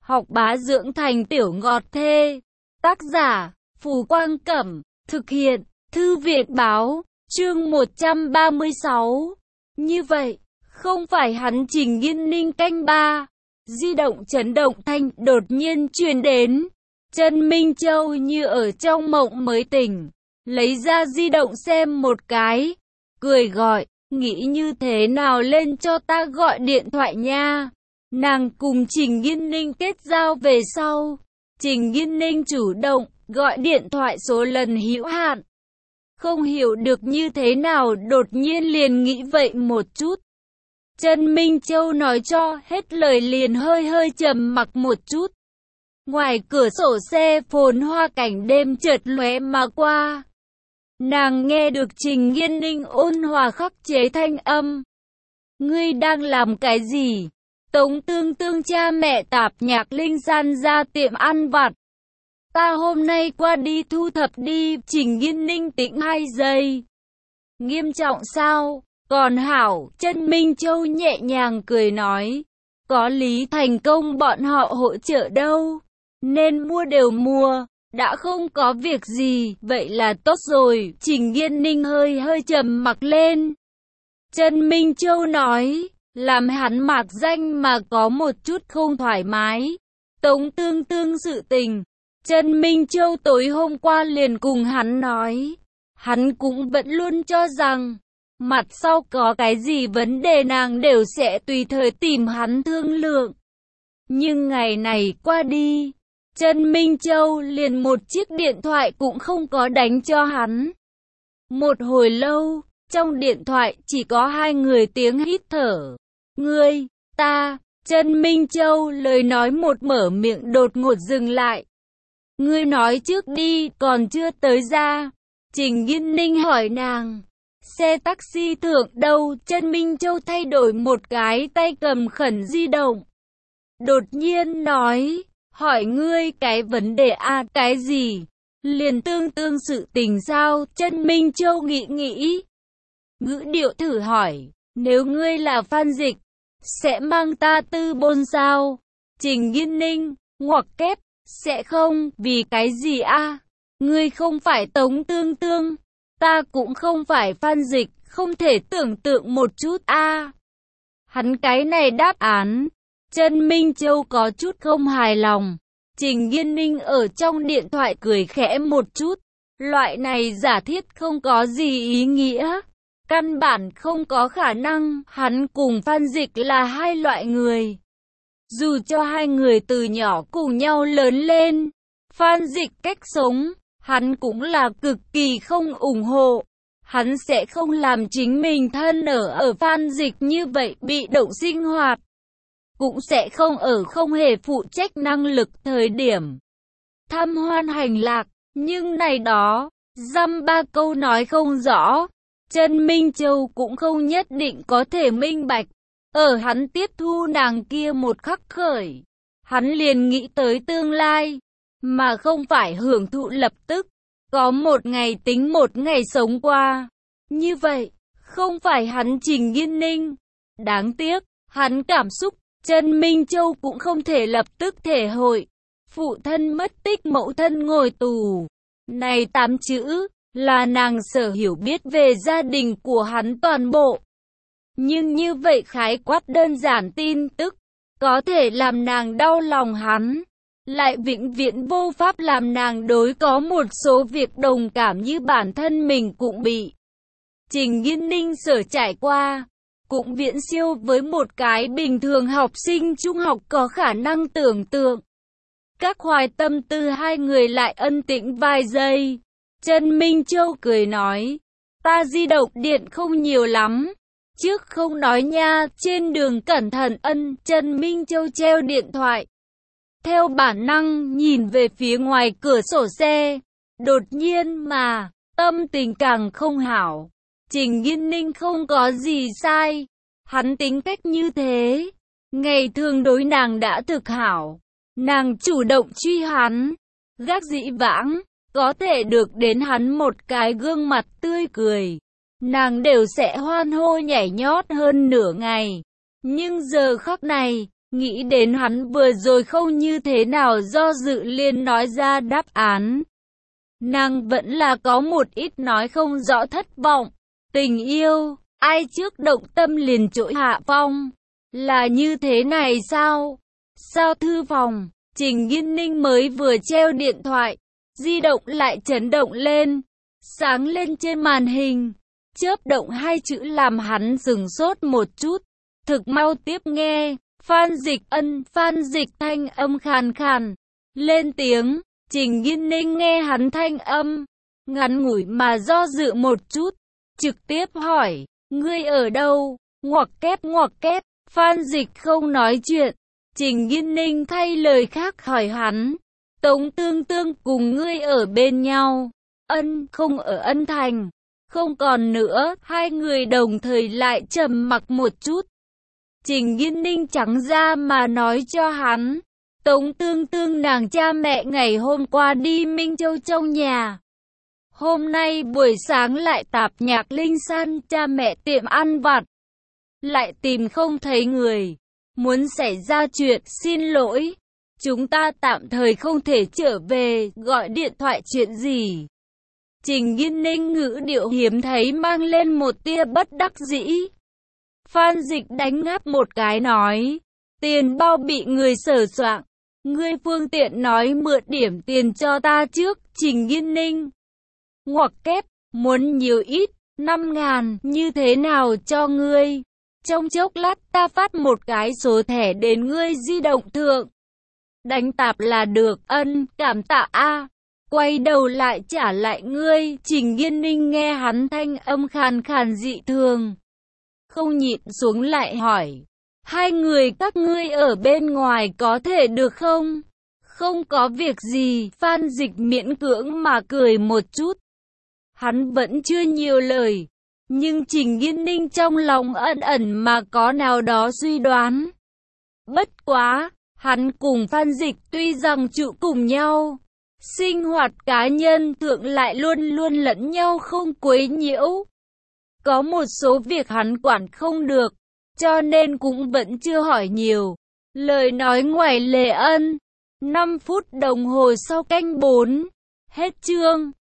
học bá dưỡng thành tiểu ngọt thê. Tác giả, Phù Quang Cẩm, thực hiện, Thư viện Báo, chương 136. Như vậy, không phải hắn Trình Nghiên Ninh canh ba. Di động chấn động thanh đột nhiên truyền đến. Trần Minh Châu như ở trong mộng mới tỉnh, lấy ra di động xem một cái, cười gọi, nghĩ như thế nào lên cho ta gọi điện thoại nha. Nàng cùng Trình Nghiên Ninh kết giao về sau, Trình Nghiên Ninh chủ động gọi điện thoại số lần hữu hạn. Không hiểu được như thế nào đột nhiên liền nghĩ vậy một chút. Trần Minh Châu nói cho hết lời liền hơi trầm mặc một chút. Ngoài cửa sổ xe phồn hoa cảnh đêm chợt lóe mà qua. Nàng nghe được Trình Nghiên Ninh ôn hòa khắc chế thanh âm. Ngươi đang làm cái gì? Tống Tương Tương cha mẹ Tạp Nhạc Linh san ra tiệm ăn vặt. Ta hôm nay qua đi thu thập đi. Trình Nghiên Ninh tĩnh 2 giây. Nghiêm trọng sao? Còn hảo, Trần Minh Châu nhẹ nhàng cười nói. Có Lý Thành Công bọn họ hỗ trợ đâu. Nên mua đều mua. Đã không có việc gì, vậy là tốt rồi. Trình Nghiên Ninh hơi trầm mặc lên. Trần Minh Châu nói, làm hắn mạc danh mà có một chút không thoải mái. Tống Tương Tương sự tình, Trần Minh Châu tối hôm qua liền cùng hắn nói. Hắn cũng vẫn luôn cho rằng, mặt sau có cái gì vấn đề nàng đều sẽ tùy thời tìm hắn thương lượng. Nhưng ngày này qua đi, Trần Minh Châu liền một chiếc điện thoại cũng không có đánh cho hắn. Một hồi lâu, trong điện thoại chỉ có 2 người tiếng hít thở. Ngươi, ta, Trần Minh Châu lời nói một mở miệng đột ngột dừng lại. Ngươi nói trước đi, còn chưa tới ra. Trình Nghiên Ninh hỏi nàng. Xe taxi thượng đâu? Trần Minh Châu thay đổi một cái tay cầm khẩn di động. Đột nhiên nói. Hỏi ngươi cái vấn đề cái gì? Liền tương sự tình sao? Trần Minh Châu nghĩ. Ngữ điệu thử hỏi. Nếu ngươi là Phan Dịch, sẽ mang ta tư bôn sao? Trình Nghiên Ninh, ngoặc kép, sẽ không, vì cái gì Ngươi không phải Tống Tương Tương, ta cũng không phải Phan Dịch, không thể tưởng tượng một chút Hắn cái này đáp án. Trần Minh Châu có chút không hài lòng. Trình Nghiên Ninh ở trong điện thoại cười khẽ một chút. Loại này giả thiết không có gì ý nghĩa. Căn bản không có khả năng. Hắn cùng Phan Dịch là 2 loại người. Dù cho 2 người từ nhỏ cùng nhau lớn lên, Phan Dịch cách sống, hắn cũng là cực kỳ không ủng hộ. Hắn sẽ không làm chính mình thân ở Phan Dịch như vậy bị động sinh hoạt. Cũng sẽ không ở không hề phụ trách năng lực thời điểm tham hoan hành lạc, nhưng này đó, dăm ba câu nói không rõ, Trần Minh Châu cũng không nhất định có thể minh bạch. Ở hắn tiếp thu nàng kia một khắc khởi, hắn liền nghĩ tới tương lai, mà không phải hưởng thụ lập tức, có một ngày tính một ngày sống qua. Như vậy, không phải hắn Trình Nghiên Ninh. Đáng tiếc, hắn cảm xúc, Trần Minh Châu cũng không thể lập tức thể hội. Phụ thân mất tích, mẫu thân ngồi tù. Này 8 chữ, là nàng sở hiểu biết về gia đình của hắn toàn bộ. Nhưng như vậy khái quát đơn giản tin tức, có thể làm nàng đau lòng hắn, lại vĩnh viễn vô pháp làm nàng đối có một số việc đồng cảm như bản thân mình cũng bị. Trình Nghiên Ninh sở trải qua, cũng viễn siêu với một cái bình thường học sinh trung học có khả năng tưởng tượng. Các hoài tâm tư 2 người lại ân tĩnh vài giây. Trần Minh Châu cười nói, ta di động điện không nhiều lắm. Trước không nói nha, trên đường cẩn thận. Trần Minh Châu treo điện thoại. Theo bản năng nhìn về phía ngoài cửa sổ xe. Đột nhiên mà, tâm tình càng không hảo. Trình Nghiên Ninh không có gì sai. Hắn tính cách như thế. Ngày thường đối nàng đã thực hảo. Nàng chủ động truy hắn. Gác dĩ vãng, có thể được đến hắn một cái gương mặt tươi cười. Nàng đều sẽ hoan hô nhảy nhót hơn nửa ngày. Nhưng giờ khắc này, Nghĩ đến hắn vừa rồi không như thế nào do dự liền nói ra đáp án. Nàng vẫn là có một ít nói không rõ thất vọng. Tình yêu, ai trước động tâm liền trỗi hạ phong. Là như thế này sao? Sao thư phòng, Trình Nghiên Ninh mới vừa treo điện thoại, di động lại chấn động lên, sáng lên trên màn hình. Chớp động hai chữ làm hắn dừng sốt một chút. Thực mau tiếp nghe, Phan Dịch Ân, Phan Dịch thanh âm khàn khàn, lên tiếng. Trình Nghiên Ninh nghe hắn thanh âm, ngắn ngủi mà do dự một chút, trực tiếp hỏi, ngươi ở đâu? Ngoặc kép, Phan Dịch không nói chuyện. Trình Nghiên Ninh thay lời khác hỏi hắn, Tống Tương Tương cùng ngươi ở bên nhau. Ân, không ở Ân Thành. Không còn nữa, hai người đồng thời lại trầm mặc một chút. Trình Nghiên Ninh trắng ra mà nói cho hắn, Tống Tương Tương nàng cha mẹ ngày hôm qua đi Minh Châu trong nhà. Hôm nay buổi sáng lại tạp Nhạc Linh San cha mẹ tiệm ăn vặt. Lại tìm không thấy người. Muốn xảy ra chuyện, xin lỗi. Chúng ta tạm thời không thể trở về, gọi điện thoại chuyện gì. Trình Nghiên Ninh ngữ điệu hiếm thấy mang lên một tia bất đắc dĩ. Phan Dịch đánh ngáp một cái nói, tiền bao bị người sờ soạng. Ngươi phương tiện nói mượn điểm tiền cho ta trước. Trình Nghiên Ninh ngoặc kép, muốn nhiều ít, 5.000, như thế nào cho ngươi? Trong chốc lát ta phát một cái số thẻ đến ngươi di động thượng. Đánh tạp là được. Ân, cảm tạ a. Quay đầu lại trả lại ngươi. Trình Nghiên Ninh nghe hắn thanh âm khàn khàn dị thường, không nhịn xuống lại hỏi, hai người các ngươi ở bên ngoài có thể được không? Không có việc gì. Phan Dịch miễn cưỡng mà cười một chút. Hắn vẫn chưa nhiều lời, nhưng Trình Nghiên Ninh trong lòng ẩn ẩn mà có nào đó suy đoán. Bất quá, hắn cùng Phan Dịch tuy rằng trụ cùng nhau, sinh hoạt cá nhân thượng lại luôn luôn lẫn nhau không quấy nhiễu. Có một số việc hắn quản không được, cho nên cũng vẫn chưa hỏi nhiều. Lời nói ngoài lề ân. 5 phút đồng hồ sau canh 4. Hết chương.